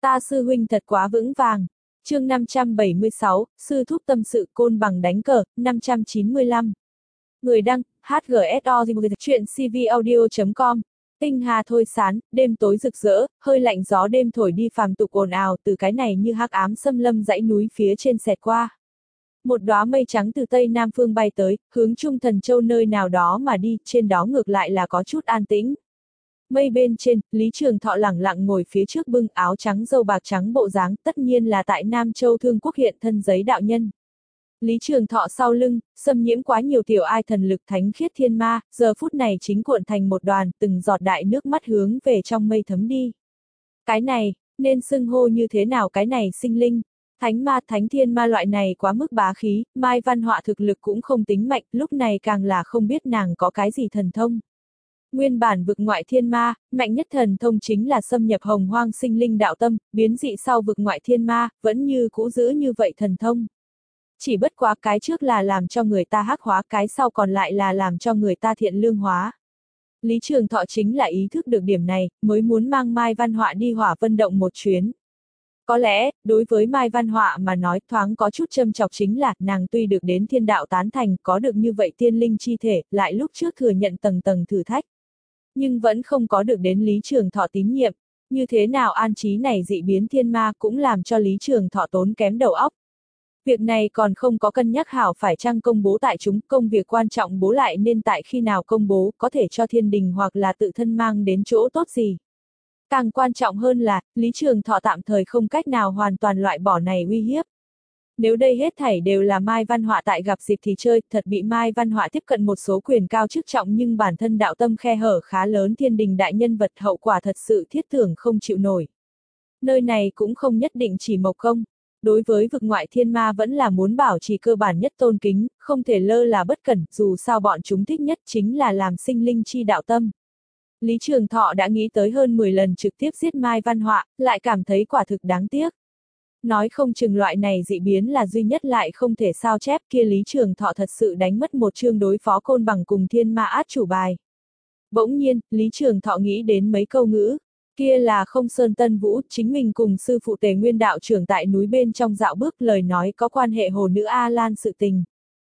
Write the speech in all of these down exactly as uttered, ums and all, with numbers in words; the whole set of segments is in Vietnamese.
Ta sư huynh thật quá vững vàng. Chương năm trăm bảy mươi sáu, sư thúc tâm sự Côn Bằng đánh cờ, năm trăm chín mươi lăm. Người đăng, hát giê ét o chuyện c v audio chấm com. Tinh hà thôi sán, đêm tối rực rỡ, hơi lạnh gió đêm thổi đi phàm tục ồn ào từ cái này như hắc ám xâm lâm dãy núi phía trên xẹt qua. Một đóa mây trắng từ tây nam phương bay tới, hướng Trung Thần Châu nơi nào đó mà đi, trên đó ngược lại là có chút an tĩnh. Mây bên trên, Lý Trường Thọ lẳng lặng ngồi phía trước bưng áo trắng râu bạc trắng bộ dáng, tất nhiên là tại Nam Châu Thương Quốc hiện thân giấy đạo nhân. Lý Trường Thọ sau lưng, xâm nhiễm quá nhiều tiểu ai thần lực thánh khiết thiên ma, giờ phút này chính cuộn thành một đoàn, từng giọt đại nước mắt hướng về trong mây thấm đi. Cái này, nên xưng hô như thế nào cái này sinh linh? Thánh ma thánh thiên ma loại này quá mức bá khí, Mai Văn Họa thực lực cũng không tính mạnh, lúc này càng là không biết nàng có cái gì thần thông. Nguyên bản vực ngoại thiên ma, mạnh nhất thần thông chính là xâm nhập hồng hoang sinh linh đạo tâm, biến dị sau vực ngoại thiên ma, vẫn như cũ giữ như vậy thần thông. Chỉ bất quá cái trước là làm cho người ta hắc hóa, cái sau còn lại là làm cho người ta thiện lương hóa. Lý Trường Thọ chính là ý thức được điểm này, mới muốn mang Mai Văn Họa đi Hỏa Vân Động một chuyến. Có lẽ, đối với Mai Văn Họa mà nói thoáng có chút châm chọc chính là, nàng tuy được đến thiên đạo tán thành, có được như vậy tiên linh chi thể, lại lúc trước thừa nhận tầng tầng thử thách. Nhưng vẫn không có được đến Lý Trường Thọ tín nhiệm. Như thế nào an trí này dị biến thiên ma cũng làm cho Lý Trường Thọ tốn kém đầu óc. Việc này còn không có cân nhắc hảo phải chăng công bố tại chúng, công việc quan trọng bố lại nên tại khi nào công bố, có thể cho thiên đình hoặc là tự thân mang đến chỗ tốt gì. Càng quan trọng hơn là, Lý Trường Thọ tạm thời không cách nào hoàn toàn loại bỏ này uy hiếp. Nếu đây hết thảy đều là Mai Văn Họa tại gặp dịp thì chơi, thật bị Mai Văn Họa tiếp cận một số quyền cao chức trọng nhưng bản thân đạo tâm khe hở khá lớn thiên đình đại nhân vật hậu quả thật sự thiết tưởng không chịu nổi. Nơi này cũng không nhất định chỉ mộc công. Đối với vực ngoại thiên ma vẫn là muốn bảo trì cơ bản nhất tôn kính, không thể lơ là bất cẩn, dù sao bọn chúng thích nhất chính là làm sinh linh chi đạo tâm. Lý Trường Thọ đã nghĩ tới hơn mười lần trực tiếp giết Mai Văn Họa, lại cảm thấy quả thực đáng tiếc. Nói không chừng loại này dị biến là duy nhất lại không thể sao chép kia Lý Trường Thọ thật sự đánh mất một chương đối phó Côn Bằng cùng thiên ma át chủ bài. Bỗng nhiên, Lý Trường Thọ nghĩ đến mấy câu ngữ. Kia là không Sơn Tân Vũ, chính mình cùng sư phụ Tề Nguyên đạo trưởng tại núi bên trong dạo bước lời nói có quan hệ hồ nữ A Lan sự tình.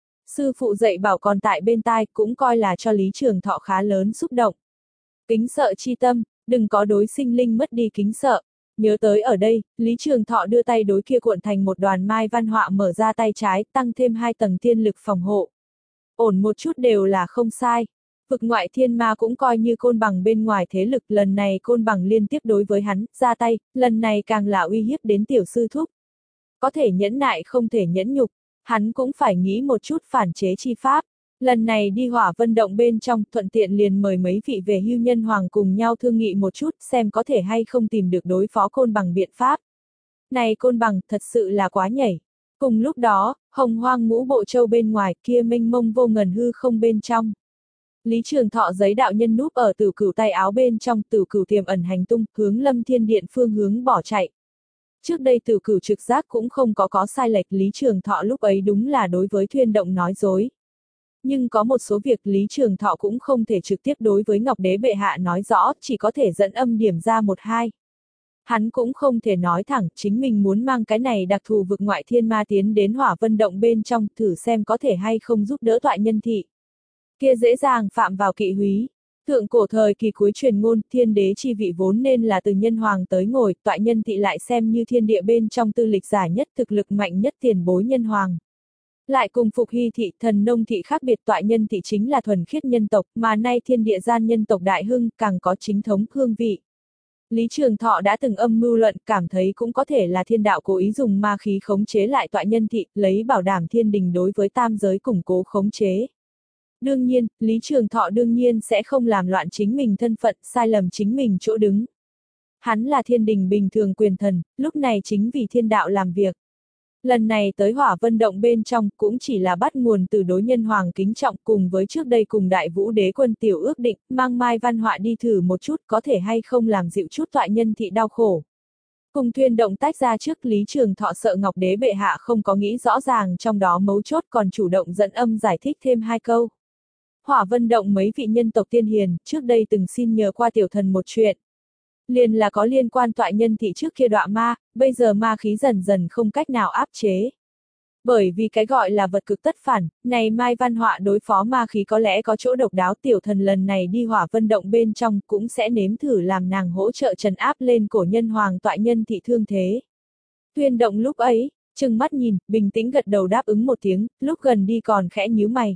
Sư phụ dạy bảo còn tại bên tai cũng coi là cho Lý Trường Thọ khá lớn xúc động. Kính sợ chi tâm, đừng có đối sinh linh mất đi kính sợ. Nhớ tới ở đây, Lý Trường Thọ đưa tay đối kia cuộn thành một đoàn Mai Văn Họa mở ra tay trái, tăng thêm hai tầng tiên lực phòng hộ. Ổn một chút đều là không sai. Vực ngoại thiên ma cũng coi như Côn Bằng bên ngoài thế lực, lần này Côn Bằng liên tiếp đối với hắn, ra tay, lần này càng là uy hiếp đến tiểu sư thúc. Có thể nhẫn nại không thể nhẫn nhục, hắn cũng phải nghĩ một chút phản chế chi pháp. Lần này đi Hỏa Vân Động bên trong, thuận tiện liền mời mấy vị về hưu nhân hoàng cùng nhau thương nghị một chút, xem có thể hay không tìm được đối phó Côn Bằng biện pháp. Này Côn Bằng, thật sự là quá nhảy. Cùng lúc đó, hồng hoang ngũ bộ châu bên ngoài, kia mênh mông vô ngần hư không bên trong. Lý Trường Thọ giấy đạo nhân núp ở Tử Cửu tay áo bên trong, Tử Cửu tiềm ẩn hành tung, hướng Lâm Thiên Điện phương hướng bỏ chạy. Trước đây Tử Cửu trực giác cũng không có có sai lệch, Lý Trường Thọ lúc ấy đúng là đối với Thuyên Động nói dối. Nhưng có một số việc Lý Trường Thọ cũng không thể trực tiếp đối với Ngọc Đế bệ hạ nói rõ, chỉ có thể dẫn âm điểm ra một hai. Hắn cũng không thể nói thẳng, chính mình muốn mang cái này đặc thù vực ngoại thiên ma tiến đến Hỏa Vân Động bên trong, thử xem có thể hay không giúp đỡ toại nhân thị. Kia dễ dàng phạm vào kỵ húy. Thượng cổ thời kỳ cuối truyền ngôn, thiên đế chi vị vốn nên là từ nhân hoàng tới ngồi, toại nhân thị lại xem như thiên địa bên trong tư lịch giả nhất, thực lực mạnh nhất tiền bối nhân hoàng. Lại cùng Phục Hy thị, thần nông thị khác biệt, toại nhân thị chính là thuần khiết nhân tộc, mà nay thiên địa gian nhân tộc đại hưng, càng có chính thống hương vị. Lý Trường Thọ đã từng âm mưu luận, cảm thấy cũng có thể là thiên đạo cố ý dùng ma khí khống chế lại toại nhân thị, lấy bảo đảm thiên đình đối với tam giới củng cố khống chế. Đương nhiên, Lý Trường Thọ đương nhiên sẽ không làm loạn chính mình thân phận, sai lầm chính mình chỗ đứng. Hắn là thiên đình bình thường quyền thần, lúc này chính vì thiên đạo làm việc. Lần này tới Hỏa Vân Động bên trong cũng chỉ là bắt nguồn từ đối nhân hoàng kính trọng cùng với trước đây cùng Đại Vũ Đế quân tiểu ước định, mang Mai Văn Họa đi thử một chút có thể hay không làm dịu chút toại nhân thị đau khổ. Cùng Thuyên Động tách ra trước, Lý Trường Thọ sợ Ngọc Đế bệ hạ không có nghĩ rõ ràng trong đó mấu chốt, còn chủ động dẫn âm giải thích thêm hai câu. Hỏa Vân Động mấy vị nhân tộc tiên hiền, trước đây từng xin nhờ qua tiểu thần một chuyện. Liền là có liên quan tọa nhân thị trước kia đọa ma, bây giờ ma khí dần dần không cách nào áp chế. Bởi vì cái gọi là vật cực tất phản, này Mai Văn Họa đối phó ma khí có lẽ có chỗ độc đáo, tiểu thần lần này đi hỏa vân động bên trong cũng sẽ nếm thử làm nàng hỗ trợ trần áp lên cổ nhân hoàng tọa nhân thị thương thế. Tuyên động lúc ấy, trừng mắt nhìn, bình tĩnh gật đầu đáp ứng một tiếng, lúc gần đi còn khẽ nhíu mày.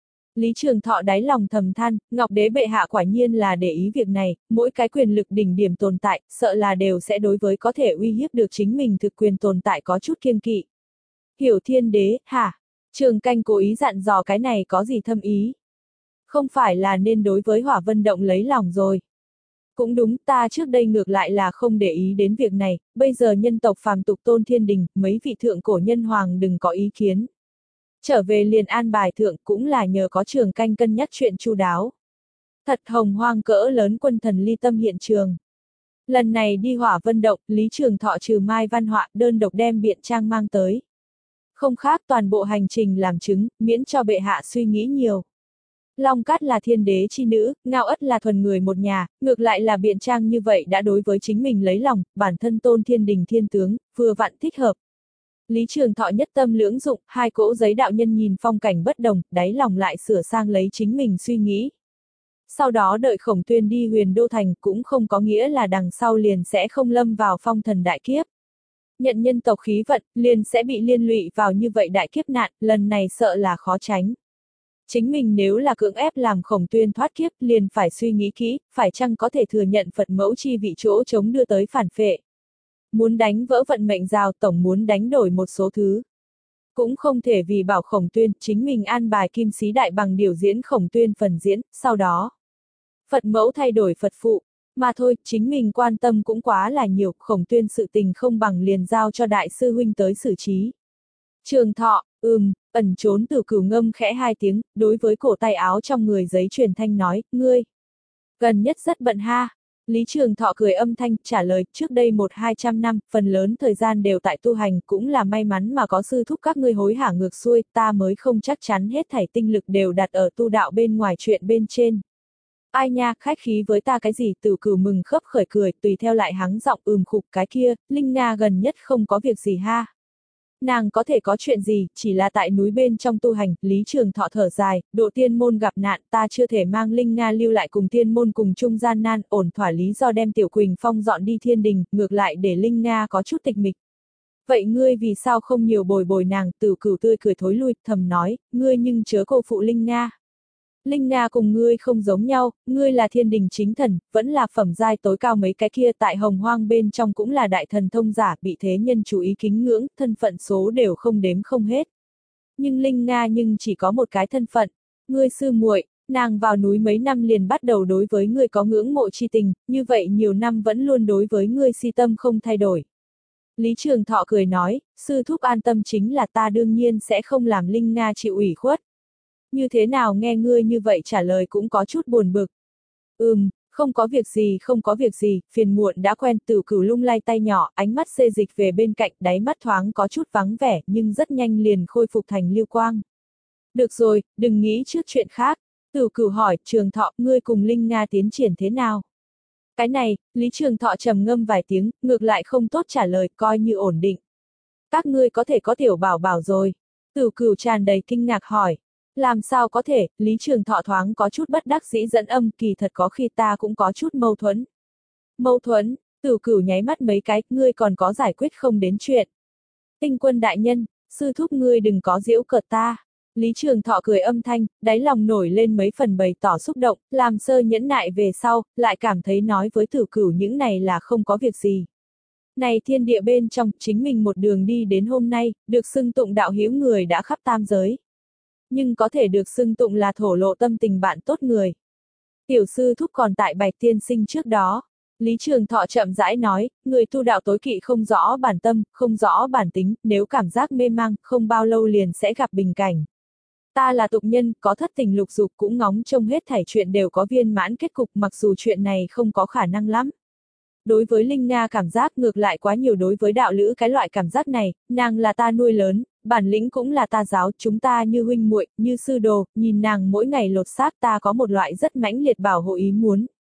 Lý Trường Thọ đáy lòng thầm than, Ngọc Đế bệ hạ quả nhiên là để ý việc này, mỗi cái quyền lực đỉnh điểm tồn tại, sợ là đều sẽ đối với có thể uy hiếp được chính mình thực quyền tồn tại có chút kiêng kỵ. Hiểu Thiên Đế, hả? Trường Canh cố ý dặn dò cái này có gì thâm ý? Không phải là nên đối với Hỏa Vân Động lấy lòng rồi. Cũng đúng, ta trước đây ngược lại là không để ý đến việc này, bây giờ nhân tộc phàm tục tôn thiên đình, mấy vị thượng cổ nhân hoàng đừng có ý kiến. Trở về liền an bài thượng cũng là nhờ có Trường Canh cân nhắc chuyện chu đáo. Thật hồng hoang cỡ lớn quân thần ly tâm hiện trường. Lần này đi Hỏa Vân Động, Lý Trường Thọ trừ Mai Văn Họa đơn độc đem biện trang mang tới. Không khác toàn bộ hành trình làm chứng, miễn cho bệ hạ suy nghĩ nhiều. Long Cát là thiên đế chi nữ, Ngao Ất là thuần người một nhà, ngược lại là biện trang như vậy đã đối với chính mình lấy lòng, bản thân tôn thiên đình thiên tướng, vừa vặn thích hợp. Lý Trường Thọ nhất tâm lưỡng dụng, hai cỗ giấy đạo nhân nhìn phong cảnh bất đồng, đáy lòng lại sửa sang lấy chính mình suy nghĩ. Sau đó đợi Khổng Tuyên đi Huyền Đô Thành cũng không có nghĩa là đằng sau liền sẽ không lâm vào phong thần đại kiếp. Nhận nhân tộc khí vận, liền sẽ bị liên lụy vào như vậy đại kiếp nạn, lần này sợ là khó tránh. Chính mình nếu là cưỡng ép làm Khổng Tuyên thoát kiếp, liền phải suy nghĩ kỹ, phải chăng có thể thừa nhận Phật mẫu chi vị chỗ chống đưa tới phản phệ. Muốn đánh vỡ vận mệnh rào, tổng muốn đánh đổi một số thứ. Cũng không thể vì bảo Khổng Tuyên, chính mình an bài Kim Sĩ Đại Bằng điều diễn Khổng Tuyên phần diễn, sau đó Phật mẫu thay đổi Phật phụ. Mà thôi, chính mình quan tâm cũng quá là nhiều, Khổng Tuyên sự tình không bằng liền giao cho đại sư huynh tới xử trí. Trường Thọ, ừm, ẩn trốn từ cửu ngâm khẽ hai tiếng, đối với cổ tay áo trong người giấy truyền thanh nói, ngươi, gần nhất rất bận ha. Lý Trường Thọ cười âm thanh, trả lời, trước đây một hai trăm năm, phần lớn thời gian đều tại tu hành, cũng là may mắn mà có sư thúc các ngươi hối hả ngược xuôi, ta mới không chắc chắn hết thảy tinh lực đều đặt ở tu đạo bên ngoài chuyện bên trên. Ai nha, khách khí với ta cái gì, Tử Cửu mừng khấp khởi cười, tùy theo lại hắng giọng ừm khục cái kia, Linh Nga gần nhất không có việc gì ha. Nàng có thể có chuyện gì, chỉ là tại núi bên trong tu hành, Lý Trường Thọ thở dài, độ tiên môn gặp nạn, ta chưa thể mang Linh Nga lưu lại cùng tiên môn cùng chung gian nan, ổn thỏa lý do đem Tiểu Quỳnh Phong dọn đi thiên đình, ngược lại để Linh Nga có chút tịch mịch. Vậy ngươi vì sao không nhiều bồi bồi nàng, Tử Cửu tươi cười thối lui, thầm nói, ngươi nhưng chớ cô phụ Linh Nga. Linh Nga cùng ngươi không giống nhau, ngươi là thiên đình chính thần, vẫn là phẩm giai tối cao mấy cái kia tại hồng hoang bên trong cũng là đại thần thông giả, bị thế nhân chú ý kính ngưỡng, thân phận số đều không đếm không hết. Nhưng Linh Nga nhưng chỉ có một cái thân phận, ngươi sư muội, nàng vào núi mấy năm liền bắt đầu đối với ngươi có ngưỡng mộ chi tình, như vậy nhiều năm vẫn luôn đối với ngươi si tâm không thay đổi. Lý Trường Thọ cười nói, sư thúc an tâm chính là ta đương nhiên sẽ không làm Linh Nga chịu ủy khuất. Như thế nào nghe ngươi như vậy trả lời cũng có chút buồn bực. Ừm, không có việc gì không có việc gì, phiền muộn đã quen. Tử Cửu lung lay tay nhỏ, ánh mắt xê dịch về bên cạnh, đáy mắt thoáng có chút vắng vẻ, nhưng rất nhanh liền khôi phục thành lưu quang. Được rồi, đừng nghĩ trước chuyện khác. Tử Cửu hỏi, Trường Thọ, ngươi cùng Linh Nga tiến triển thế nào? Cái này, Lý Trường Thọ trầm ngâm vài tiếng, ngược lại không tốt trả lời, coi như ổn định. Các ngươi có thể có tiểu bảo bảo rồi. Tử Cửu tràn đầy kinh ngạc hỏi. Làm sao có thể, Lý Trường Thọ thoáng có chút bất đắc dĩ dẫn âm, kỳ thật có khi ta cũng có chút mâu thuẫn. Mâu thuẫn, Tử Cửu nháy mắt mấy cái, ngươi còn có giải quyết không đến chuyện. Tinh Quân đại nhân, sư thúc ngươi đừng có giễu cợt ta. Lý Trường Thọ cười âm thanh, đáy lòng nổi lên mấy phần bày tỏ xúc động, làm sơ nhẫn nại về sau, lại cảm thấy nói với Tử Cửu những này là không có việc gì. Này thiên địa bên trong, chính mình một đường đi đến hôm nay, được xưng tụng đạo hữu người đã khắp tam giới. Nhưng có thể được xưng tụng là thổ lộ tâm tình bạn tốt người. Tiểu sư thúc còn tại Bạch tiên sinh trước đó. Lý Trường Thọ chậm rãi nói, người tu đạo tối kỵ không rõ bản tâm, không rõ bản tính, nếu cảm giác mê mang, không bao lâu liền sẽ gặp bình cảnh. Ta là tục nhân, có thất tình lục dục cũng ngóng trông hết thảy chuyện đều có viên mãn kết cục, mặc dù chuyện này không có khả năng lắm. Đối với Linh Nga cảm giác ngược lại quá nhiều, đối với đạo lữ cái loại cảm giác này, nàng là ta nuôi lớn, bản lĩnh cũng là ta giáo, chúng ta như huynh muội, như sư đồ, nhìn nàng mỗi ngày lột xác ta có một loại rất mãnh liệt bảo hộ ý muốn.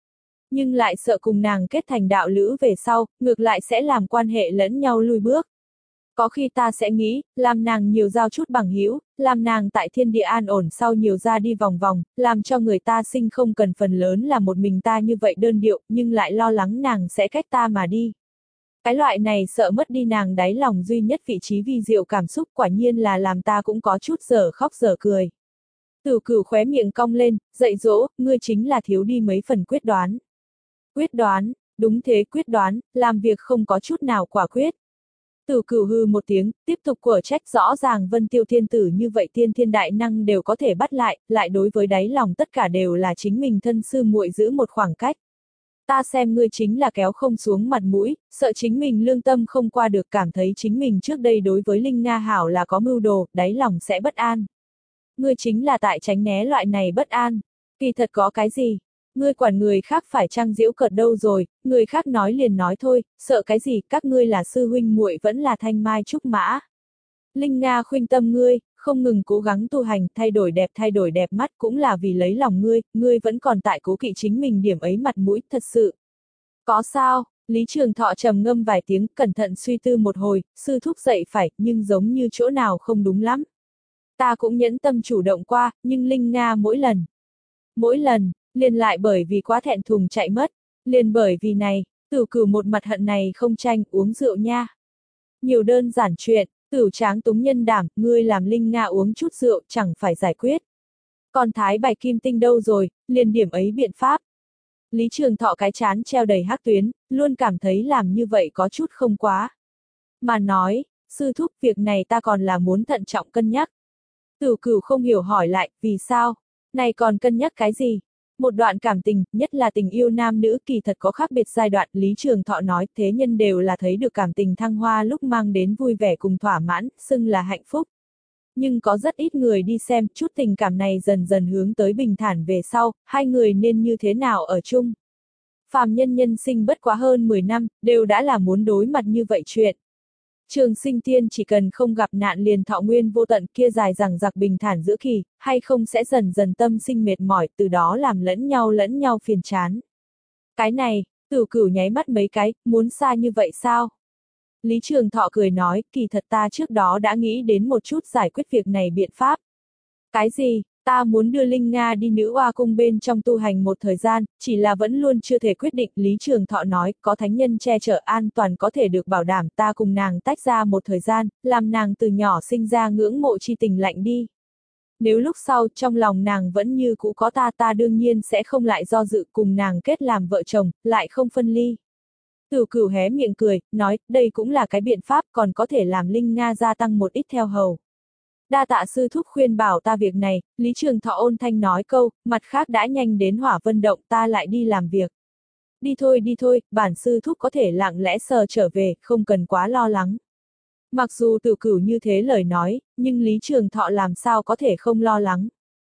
nhưng lại sợ cùng nàng kết thành đạo lữ về sau, ngược lại sẽ làm quan hệ lẫn nhau lui bước. Có khi ta sẽ nghĩ, làm nàng nhiều giao chút bằng hữu, làm nàng tại thiên địa an ổn sau nhiều ra đi vòng vòng, làm cho người ta sinh không cần phần lớn là một mình ta như vậy đơn điệu, nhưng lại lo lắng nàng sẽ cách ta mà đi. Cái loại này sợ mất đi nàng đáy lòng duy nhất vị trí vi diệu cảm xúc quả nhiên là làm ta cũng có chút dở khóc dở cười. Tử Cửu khóe miệng cong lên, dạy dỗ, ngươi chính là thiếu đi mấy phần quyết đoán. Quyết đoán, đúng thế quyết đoán, làm việc không có chút nào quả quyết. Tử Cửu hư một tiếng, tiếp tục của trách rõ ràng Vân Tiêu Thiên Tử như vậy tiên thiên đại năng đều có thể bắt lại, lại đối với đáy lòng tất cả đều là chính mình thân sư muội giữ một khoảng cách. Ta xem ngươi chính là kéo không xuống mặt mũi, sợ chính mình lương tâm không qua được cảm thấy chính mình trước đây đối với Linh Nga hảo là có mưu đồ, đáy lòng sẽ bất an. Ngươi chính là tại tránh né loại này bất an. Kỳ thật có cái gì? Ngươi quản người khác phải chăng giễu cợt đâu rồi, người khác nói liền nói thôi, sợ cái gì, các ngươi là sư huynh muội vẫn là thanh mai trúc mã. Linh Nga khuyên tâm ngươi, không ngừng cố gắng tu hành, thay đổi đẹp thay đổi đẹp mắt cũng là vì lấy lòng ngươi, ngươi vẫn còn tại cố kỵ chính mình điểm ấy mặt mũi, thật sự. Có sao? Lý Trường Thọ trầm ngâm vài tiếng, cẩn thận suy tư một hồi, sư thúc dậy phải, nhưng giống như chỗ nào không đúng lắm. Ta cũng nhẫn tâm chủ động qua, nhưng Linh Nga mỗi lần. Mỗi lần, liền lại bởi vì quá thẹn thùng chạy mất, liền bởi vì này, Tử Cửu một mặt hận này không tranh, uống rượu nha. Nhiều đơn giản chuyện, Tửu Tráng túng nhân đảm, ngươi làm Linh Nga uống chút rượu, chẳng phải giải quyết. Còn thái bài kim tinh đâu rồi, liền điểm ấy biện pháp. Lý Trường Thọ cái chán treo đầy hắc tuyến, luôn cảm thấy làm như vậy có chút không quá. Mà nói, sư thúc việc này ta còn là muốn thận trọng cân nhắc. Tử Cửu không hiểu hỏi lại, vì sao? Này còn cân nhắc cái gì? Một đoạn cảm tình, nhất là tình yêu nam nữ kỳ thật có khác biệt giai đoạn, Lý Trường Thọ nói, thế nhân đều là thấy được cảm tình thăng hoa lúc mang đến vui vẻ cùng thỏa mãn, xưng là hạnh phúc. Nhưng có rất ít người đi xem, chút tình cảm này dần dần hướng tới bình thản về sau, hai người nên như thế nào ở chung. Phàm nhân nhân sinh bất quá hơn mười năm, đều đã là muốn đối mặt như vậy chuyện. Trường sinh tiên chỉ cần không gặp nạn liền thọ nguyên vô tận kia dài rằng giặc bình thản giữa kỳ, hay không sẽ dần dần tâm sinh mệt mỏi, từ đó làm lẫn nhau lẫn nhau phiền chán. Cái này, Tử Cửu nháy mắt mấy cái, muốn xa như vậy sao? Lý Trường Thọ cười nói, kỳ thật ta trước đó đã nghĩ đến một chút giải quyết việc này biện pháp. Cái gì? Ta muốn đưa Linh Nga đi nữ oa cung bên trong tu hành một thời gian, chỉ là vẫn luôn chưa thể quyết định. Lý Trường Thọ nói, có thánh nhân che chở an toàn có thể được bảo đảm, ta cùng nàng tách ra một thời gian, làm nàng từ nhỏ sinh ra ngưỡng mộ chi tình lạnh đi. Nếu lúc sau trong lòng nàng vẫn như cũ có ta, ta đương nhiên sẽ không lại do dự cùng nàng kết làm vợ chồng, lại không phân ly. Tử Cửu hé miệng cười, nói, đây cũng là cái biện pháp, còn có thể làm Linh Nga gia tăng một ít theo hầu. Đa tạ sư thúc khuyên bảo ta việc này, Lý Trường Thọ ôn thanh nói câu, mặt khác đã nhanh đến Hỏa Vân Động, ta lại đi làm việc. Đi thôi đi thôi, bản sư thúc có thể lặng lẽ sờ trở về, không cần quá lo lắng. Mặc dù Tử Cửu như thế lời nói, nhưng Lý Trường Thọ làm sao có thể không lo lắng.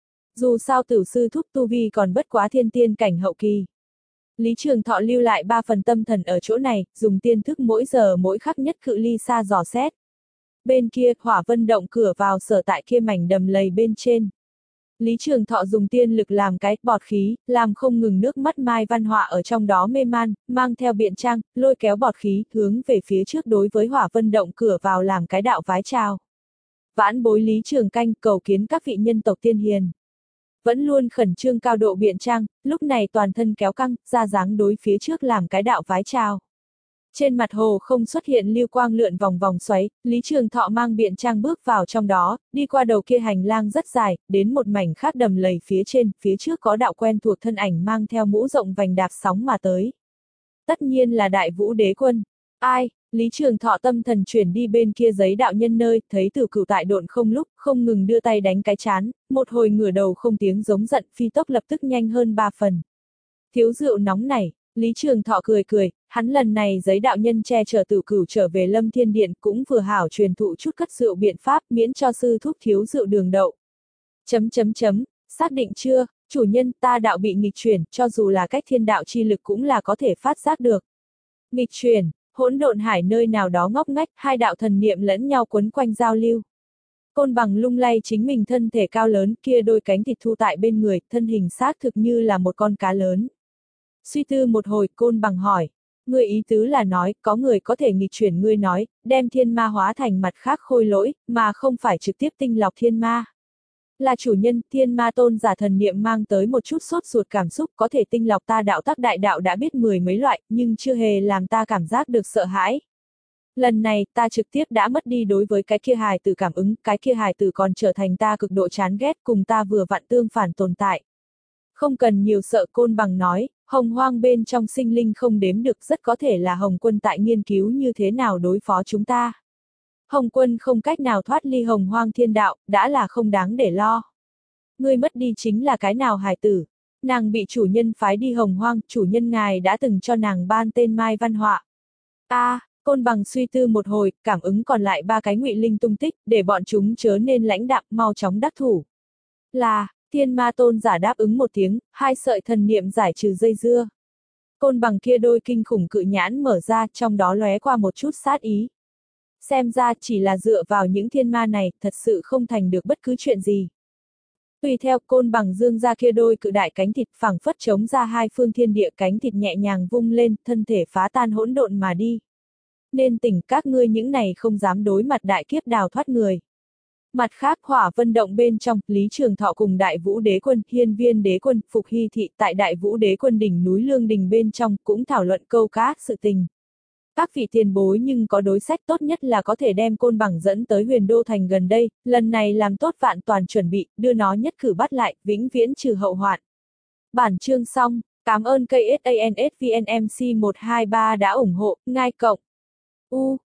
Dù sao Tử sư thúc tu vi còn bất quá thiên tiên cảnh hậu kỳ. Lý Trường Thọ lưu lại ba phần tâm thần ở chỗ này, dùng tiên thức mỗi giờ mỗi khắc nhất cự ly xa dò xét. Bên kia, Hỏa Vân Động cửa vào sở tại kia mảnh đầm lầy bên trên. Lý Trường Thọ dùng tiên lực làm cái bọt khí, làm không ngừng nước mắt mai văn họa ở trong đó mê man, mang theo biện trang, lôi kéo bọt khí, hướng về phía trước đối với Hỏa Vân Động cửa vào làm cái đạo vái chào. Vãn bối Lý Trường Canh cầu kiến các vị nhân tộc tiên hiền. Vẫn luôn khẩn trương cao độ biện trang, lúc này toàn thân kéo căng, ra dáng đối phía trước làm cái đạo vái chào. Trên mặt hồ không xuất hiện lưu quang lượn vòng vòng xoáy, Lý Trường Thọ mang biện trang bước vào trong đó, đi qua đầu kia hành lang rất dài, đến một mảnh khác đầm lầy phía trên, phía trước có đạo quen thuộc thân ảnh mang theo mũ rộng vành đạp sóng mà tới. Tất nhiên là Đại Vũ Đế Quân. Ai? Lý Trường Thọ tâm thần chuyển đi bên kia giấy đạo nhân nơi, thấy Tử Cửu tại độn không lúc, không ngừng đưa tay đánh cái chán, một hồi ngửa đầu không tiếng giống giận, phi tốc lập tức nhanh hơn ba phần. Thiếu rượu nóng này. Lý Trường Thọ cười cười, hắn lần này giấy đạo nhân che chở Tử Cửu trở về Lâm Thiên Điện cũng vừa hảo truyền thụ chút cất rượu biện pháp miễn cho sư thúc thiếu rượu đường đậu. Chấm chấm chấm, xác định chưa, chủ nhân ta đạo bị nghịch chuyển, cho dù là cách thiên đạo chi lực cũng là có thể phát giác được. Nghịch chuyển, hỗn độn hải nơi nào đó ngóc ngách, hai đạo thần niệm lẫn nhau quấn quanh giao lưu. Côn Bằng lung lay chính mình thân thể cao lớn kia đôi cánh thịt thu tại bên người, thân hình xác thực như là một con cá lớn. Suy tư một hồi, Côn Bằng hỏi. Ngươi ý tứ là nói, có người có thể nghịch chuyển ngươi nói, đem thiên ma hóa thành mặt khác khôi lỗi, mà không phải trực tiếp tinh lọc thiên ma. Là chủ nhân, thiên ma tôn giả thần niệm mang tới một chút sốt ruột cảm xúc, có thể tinh lọc ta đạo tắc đại đạo đã biết mười mấy loại, nhưng chưa hề làm ta cảm giác được sợ hãi. Lần này, ta trực tiếp đã mất đi đối với cái kia hài tử cảm ứng, cái kia hài tử còn trở thành ta cực độ chán ghét, cùng ta vừa vặn tương phản tồn tại. Không cần nhiều sợ, Côn Bằng nói, hồng hoang bên trong sinh linh không đếm được, rất có thể là Hồng Quân tại nghiên cứu như thế nào đối phó chúng ta. Hồng Quân không cách nào thoát ly hồng hoang thiên đạo, đã là không đáng để lo. Ngươi mất đi chính là cái nào hài tử. Nàng bị chủ nhân phái đi hồng hoang, chủ nhân ngài đã từng cho nàng ban tên Mai Văn Họa. A, à, Côn Bằng suy tư một hồi, cảm ứng còn lại ba cái ngụy linh tung tích, để bọn chúng chớ nên lãnh đạm, mau chóng đắc thủ. Là, thiên ma tôn giả đáp ứng một tiếng, hai sợi thần niệm giải trừ dây dưa. Côn Bằng kia đôi kinh khủng cự nhãn mở ra, trong đó lóe qua một chút sát ý. Xem ra chỉ là dựa vào những thiên ma này, thật sự không thành được bất cứ chuyện gì. Tùy theo, Côn Bằng dương ra kia đôi cự đại cánh thịt phẳng phất chống ra hai phương thiên địa, cánh thịt nhẹ nhàng vung lên, thân thể phá tan hỗn độn mà đi. Nên tỉnh các ngươi những này không dám đối mặt đại kiếp đào thoát người. Mặt khác, Hỏa Vân Động bên trong, Lý Trường Thọ cùng Đại Vũ Đế Quân, Hiên Viên Đế Quân, Phục Hy Thị tại Đại Vũ Đế Quân đỉnh núi Lương Đình bên trong cũng thảo luận câu cá sự tình. Các vị tiền bối nhưng có đối sách tốt nhất là có thể đem Côn Bằng dẫn tới Huyền Đô Thành gần đây, lần này làm tốt vạn toàn chuẩn bị, đưa nó nhất cử bắt lại, vĩnh viễn trừ hậu hoạn. Bản chương xong, cảm ơn ca ét a en ét vê en em xê một hai ba đã ủng hộ, ngai cộng. U